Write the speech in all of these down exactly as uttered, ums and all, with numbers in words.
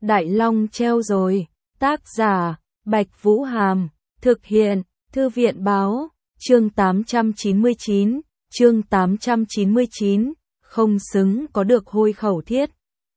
Đại Long treo rồi. Tác giả, Bạch Vũ Hàm. Thực hiện, Thư viện Báo. Chương tám trăm chín mươi chín. Chương tám trăm chín mươi chín. Không xứng có được hôi khẩu thiết.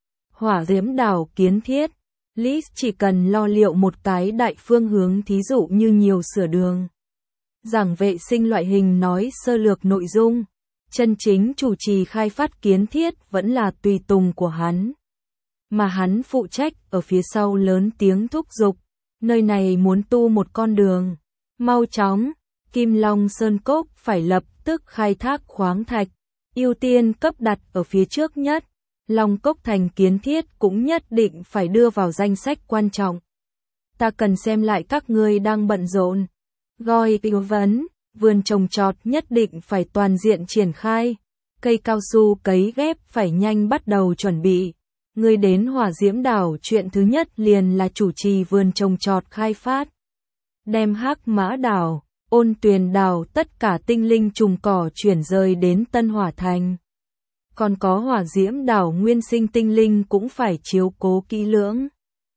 Hỏa diễm đảo kiến thiết. List chỉ cần lo liệu một cái đại phương hướng, thí dụ như nhiều sửa đường, giảng vệ sinh loại hình, nói sơ lược nội dung. Chân chính chủ trì khai phát kiến thiết vẫn là tùy tùng của hắn, mà hắn phụ trách ở phía sau lớn tiếng thúc giục. Nơi này muốn tu một con đường, mau chóng, Kim Long Sơn Cốc phải lập tức khai thác khoáng thạch, ưu tiên cấp đặt ở phía trước nhất. Long Cốc thành kiến thiết cũng nhất định phải đưa vào danh sách quan trọng. Ta cần xem lại các ngươi đang bận rộn. Gọi tư vấn, vườn trồng trọt nhất định phải toàn diện triển khai. Cây cao su cấy ghép phải nhanh bắt đầu chuẩn bị. Ngươi đến Hỏa Diễm Đảo, chuyện thứ nhất liền là chủ trì vườn trồng trọt khai phát. Đem Hắc Mã Đảo, Ôn Tuyền Đảo, tất cả tinh linh trùng cỏ chuyển rời đến Tân Hỏa Thành. Còn có Hỏa Diễm Đảo nguyên sinh tinh linh cũng phải chiếu cố kỹ lưỡng.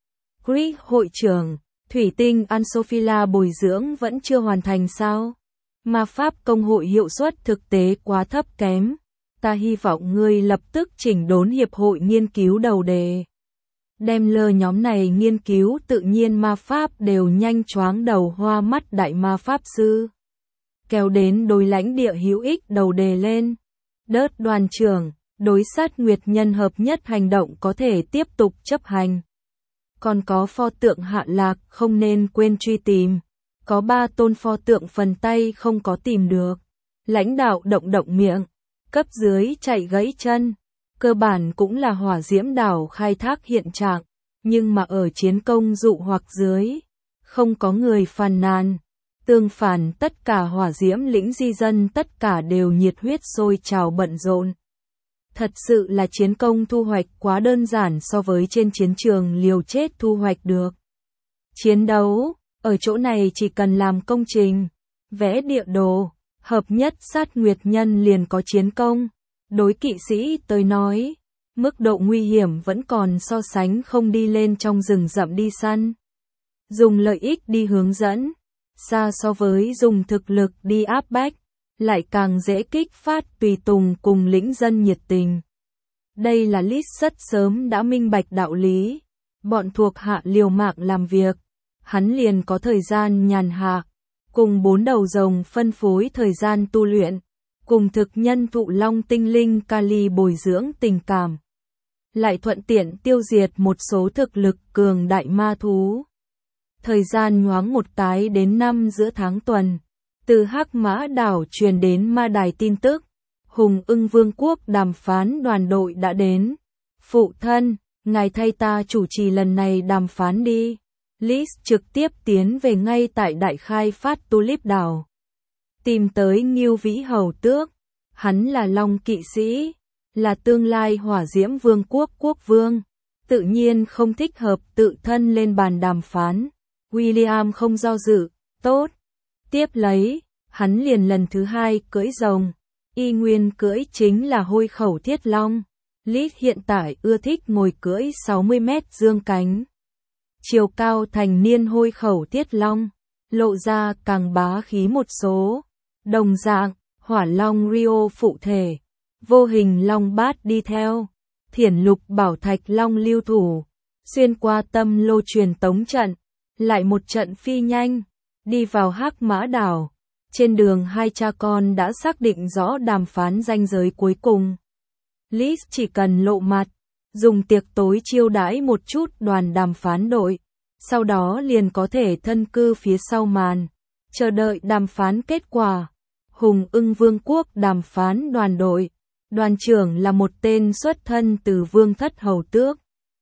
Greek hội trưởng, thủy tinh Ansophila bồi dưỡng vẫn chưa hoàn thành sao? Ma pháp công hội hiệu suất thực tế quá thấp kém. Ta hy vọng ngươi lập tức chỉnh đốn hiệp hội nghiên cứu đầu đề. Đem lơ nhóm này nghiên cứu tự nhiên ma pháp đều nhanh choáng đầu hoa mắt đại ma pháp sư. Kéo đến đối lãnh địa hữu ích đầu đề lên. Đớt đoàn trưởng, đối sát nguyệt nhân hợp nhất hành động có thể tiếp tục chấp hành. Còn có pho tượng Hạ Lạc không nên quên truy tìm. Có ba tôn pho tượng phần tay không có tìm được. Lãnh đạo động động miệng, cấp dưới chạy gãy chân. Cơ bản cũng là Hỏa Diễm Đảo khai thác hiện trạng, nhưng mà ở chiến công dụ hoặc dưới, không có người phàn nàn. Tương phản, tất cả hỏa diễm lĩnh di dân tất cả đều nhiệt huyết sôi trào bận rộn. Thật sự là chiến công thu hoạch quá đơn giản so với trên chiến trường liều chết thu hoạch được. Chiến đấu, ở chỗ này chỉ cần làm công trình, vẽ địa đồ, hợp nhất sát nguyệt nhân liền có chiến công. Đối kỵ sĩ tới nói, mức độ nguy hiểm vẫn còn so sánh không đi lên trong rừng rậm đi săn. Dùng lợi ích đi hướng dẫn, xa so với dùng thực lực đi áp bách, lại càng dễ kích phát tùy tùng cùng lĩnh dân nhiệt tình. Đây là List rất sớm đã minh bạch đạo lý. Bọn thuộc hạ liều mạng làm việc, hắn liền có thời gian nhàn hạ, cùng bốn đầu rồng phân phối thời gian tu luyện, cùng thực nhân thụ long tinh linh Kali bồi dưỡng tình cảm, lại thuận tiện tiêu diệt một số thực lực cường đại ma thú. Thời gian nhoáng một cái đến năm giữa tháng tuần, từ Hắc Mã Đảo truyền đến ma đài tin tức, Hùng Ưng Vương quốc đàm phán đoàn đội đã đến. Phụ thân, ngài thay ta chủ trì lần này đàm phán đi. List trực tiếp tiến về ngay tại đại khai phát Tulip Đảo, tìm tới Ngưu Vĩ Hầu Tước. Hắn là Long kỵ sĩ, là tương lai Hỏa Diễm Vương quốc quốc vương, tự nhiên không thích hợp tự thân lên bàn đàm phán. William không do dự, tốt. Tiếp lấy, hắn liền lần thứ hai cưỡi rồng, y nguyên cưỡi chính là hôi khẩu thiết long. List hiện tại ưa thích ngồi cưỡi sáu mươi mét dương cánh. Chiều cao thành niên hôi khẩu thiết long, lộ ra càng bá khí một số. Đồng dạng, hỏa long Rio phụ thể, vô hình long bát đi theo, thiển lục bảo thạch long lưu thủ, xuyên qua tâm lô truyền tống trận, lại một trận phi nhanh, đi vào Hắc Mã Đảo. Trên đường hai cha con đã xác định rõ đàm phán ranh giới cuối cùng. List chỉ cần lộ mặt, dùng tiệc tối chiêu đãi một chút đoàn đàm phán đội, sau đó liền có thể thân cư phía sau màn, chờ đợi đàm phán kết quả. Hùng Ưng Vương quốc đàm phán đoàn đội, đoàn trưởng là một tên xuất thân từ Vương thất hầu tước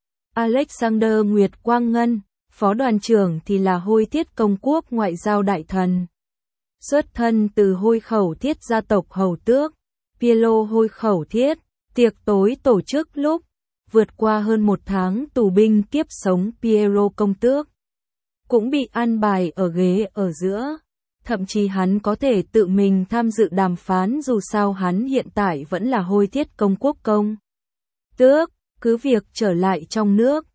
Alexander Nguyệt Quang Ngân, phó đoàn trưởng thì là Hôi Thiết công quốc ngoại giao đại thần, xuất thân từ Hôi khẩu thiết gia tộc hầu tước Pielo Hôi khẩu thiết. Tiệc tối tổ chức lúc vượt qua hơn một tháng tù binh kiếp sống Piero công tước cũng bị an bài ở ghế ở giữa. Thậm chí hắn có thể tự mình tham dự đàm phán, dù sao hắn hiện tại vẫn là Hôi Thiết công quốc công tước, cứ việc trở lại trong nước,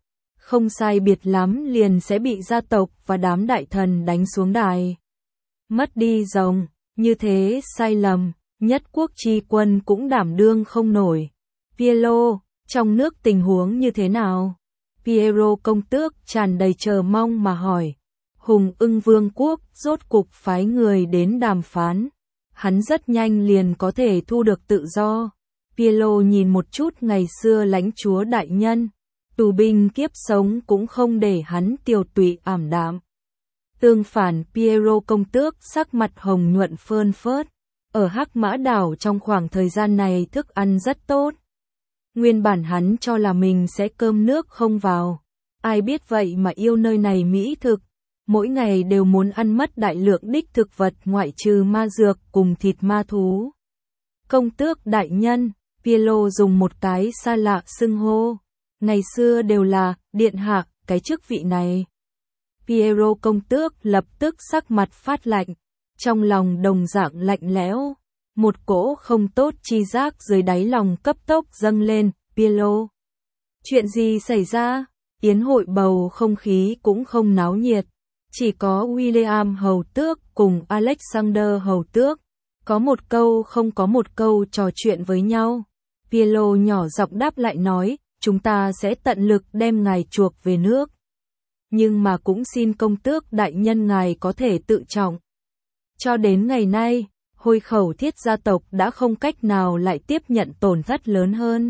không sai biệt lắm liền sẽ bị gia tộc và đám đại thần đánh xuống đài. Mất đi rồng, như thế sai lầm, nhất quốc chi quân cũng đảm đương không nổi. Piero, trong nước tình huống như thế nào? Piero công tước tràn đầy chờ mong mà hỏi. Hùng Ưng Vương quốc rốt cục phái người đến đàm phán. Hắn rất nhanh liền có thể thu được tự do. Piero nhìn một chút ngày xưa lãnh chúa đại nhân. Tù binh kiếp sống cũng không để hắn tiều tụy ảm đạm. Tương phản Piero công tước sắc mặt hồng nhuận phơn phớt. Ở Hắc Mã Đảo trong khoảng thời gian này thức ăn rất tốt. Nguyên bản hắn cho là mình sẽ cơm nước không vào. Ai biết vậy mà yêu nơi này mỹ thực. Mỗi ngày đều muốn ăn mất đại lượng đích thực vật ngoại trừ ma dược cùng thịt ma thú. Công tước đại nhân, Piero dùng một cái xa lạ xưng hô. Ngày xưa đều là, điện hạ, cái chức vị này. Piero công tước lập tức sắc mặt phát lạnh. Trong lòng đồng dạng lạnh lẽo. Một cỗ không tốt chi giác dưới đáy lòng cấp tốc dâng lên. Piero, chuyện gì xảy ra? Yến hội bầu không khí cũng không náo nhiệt. Chỉ có William hầu tước cùng Alexander hầu tước. Có một câu không có một câu trò chuyện với nhau. Piero nhỏ giọng đáp lại nói, chúng ta sẽ tận lực đem ngài chuộc về nước. Nhưng mà cũng xin công tước đại nhân ngài có thể tự trọng. Cho đến ngày nay, Hôi Khẩu Thiết gia tộc đã không cách nào lại tiếp nhận tổn thất lớn hơn.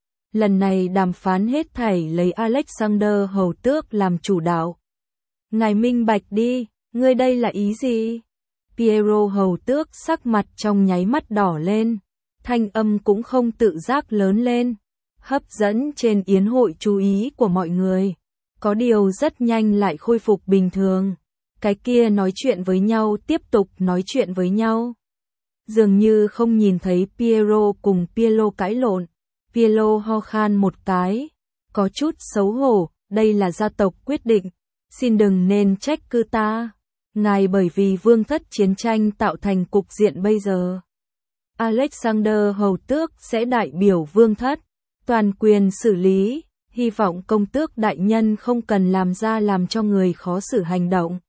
Lần này đàm phán hết thảy lấy Alexander hầu tước làm chủ đạo. Ngài minh bạch đi, ngươi đây là ý gì? Piero hầu tước sắc mặt trong nháy mắt đỏ lên, thanh âm cũng không tự giác lớn lên, hấp dẫn trên yến hội chú ý của mọi người. Có điều rất nhanh lại khôi phục bình thường. Cái kia nói chuyện với nhau tiếp tục nói chuyện với nhau. Dường như không nhìn thấy Piero cùng Piero cãi lộn. Piero ho khan một cái, có chút xấu hổ, đây là gia tộc quyết định, xin đừng nên trách cứ ta. Ngài bởi vì vương thất chiến tranh tạo thành cục diện bây giờ. Alexander hầu tước sẽ đại biểu vương thất, toàn quyền xử lý, hy vọng công tước đại nhân không cần làm ra làm cho người khó xử hành động.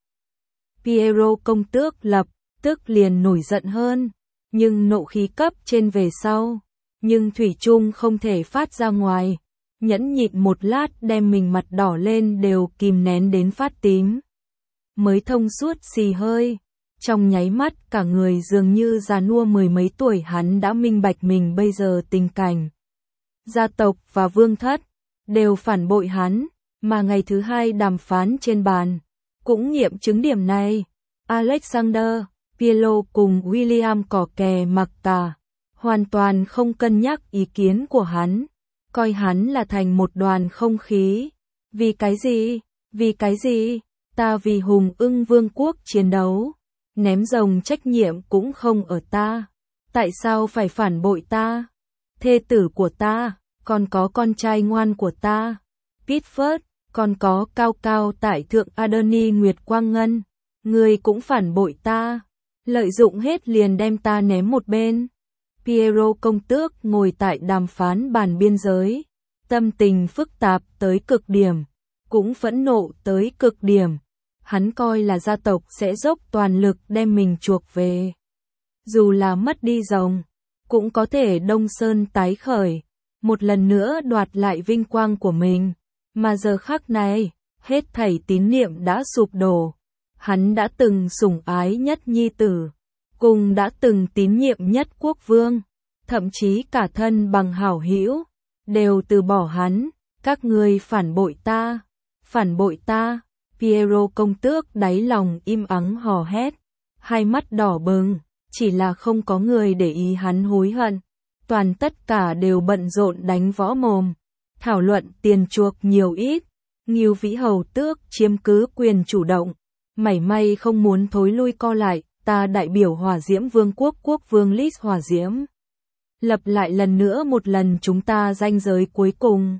Piero công tước lập tức liền nổi giận hơn, nhưng nộ khí cấp trên về sau. Nhưng thủy chung không thể phát ra ngoài, nhẫn nhịn một lát đem mình mặt đỏ lên đều kìm nén đến phát tím. Mới thông suốt xì hơi, trong nháy mắt cả người dường như già nua mười mấy tuổi hắn đã minh bạch mình bây giờ tình cảnh. Gia tộc và vương thất đều phản bội hắn, mà ngày thứ hai đàm phán trên bàn cũng nghiệm chứng điểm này. Alexander, Piero cùng William cỏ kè mặc cả. Hoàn toàn không cân nhắc ý kiến của hắn, coi hắn là thành một đoàn không khí. Vì cái gì? Vì cái gì? Ta vì Hùng Ưng Vương quốc chiến đấu, ném rồng trách nhiệm cũng không ở ta. Tại sao phải phản bội ta? Thê tử của ta, còn có con trai ngoan của ta, Pitford, còn có cao cao tại thượng Adoni Nguyệt Quang Ngân. Ngươi cũng phản bội ta, lợi dụng hết liền đem ta ném một bên. Piero công tước ngồi tại đàm phán bàn biên giới, tâm tình phức tạp tới cực điểm, cũng phẫn nộ tới cực điểm. Hắn coi là gia tộc sẽ dốc toàn lực đem mình chuộc về. Dù là mất đi rồng, cũng có thể Đông Sơn tái khởi, một lần nữa đoạt lại vinh quang của mình. Mà giờ khắc này, hết thảy tín niệm đã sụp đổ. Hắn đã từng sủng ái nhất nhi tử, cùng đã từng tín nhiệm nhất quốc vương, thậm chí cả thân bằng hảo hữu, đều từ bỏ hắn. Các ngươi phản bội ta, phản bội ta. Piero công tước đáy lòng im ắng hò hét, hai mắt đỏ bừng, chỉ là không có người để ý hắn hối hận. Toàn tất cả đều bận rộn đánh võ mồm, thảo luận tiền chuộc nhiều ít. Ngưu Vĩ hầu tước chiếm cứ quyền chủ động, mảy may không muốn thối lui co lại. Ta đại biểu Hỏa Diễm Vương quốc quốc vương Lis Hỏa Diễm. Lập lại lần nữa một lần chúng ta ranh giới cuối cùng.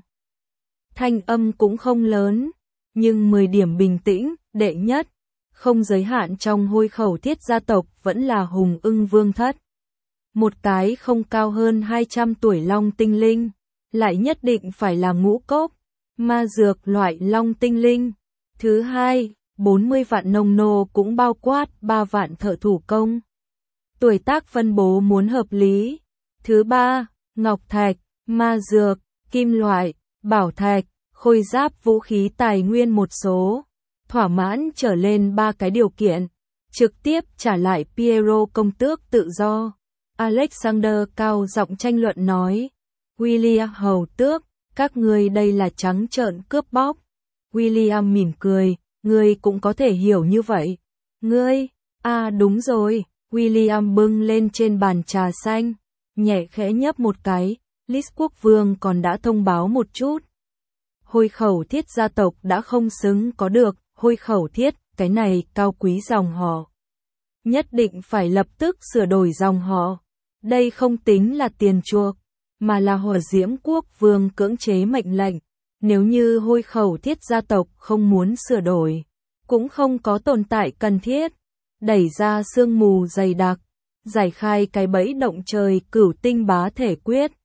Thanh âm cũng không lớn, nhưng mười điểm bình tĩnh, đệ nhất, không giới hạn trong Hôi Khẩu Thiết gia tộc vẫn là Hùng Ưng Vương thất. Một cái không cao hơn hai trăm tuổi long tinh linh, lại nhất định phải là ngũ cốc, ma dược loại long tinh linh. Thứ hai, bốn mươi vạn nông nô cũng bao quát ba vạn thợ thủ công. Tuổi tác phân bố muốn hợp lý. Thứ ba, ngọc thạch, ma dược, kim loại, bảo thạch, khôi giáp vũ khí tài nguyên một số. Thỏa mãn trở lên ba cái điều kiện. Trực tiếp trả lại Piero công tước tự do. Alexander cao giọng tranh luận nói. William hầu tước, các ngươi đây là trắng trợn cướp bóc. William mỉm cười, ngươi cũng có thể hiểu như vậy. Ngươi, à đúng rồi, William bưng lên trên bàn trà xanh, nhẹ khẽ nhấp một cái, Lis quốc vương còn đã thông báo một chút. Hôi khẩu thiết gia tộc đã không xứng có được, hôi khẩu thiết, cái này cao quý dòng họ. Nhất định phải lập tức sửa đổi dòng họ. Đây không tính là tiền chuộc, mà là Hỏa Diễm quốc vương cưỡng chế mệnh lệnh. Nếu như hôi khẩu thiết gia tộc không muốn sửa đổi, cũng không có tồn tại cần thiết. Đẩy ra sương mù dày đặc, giải khai cái bẫy động trời cửu tinh bá thể quyết.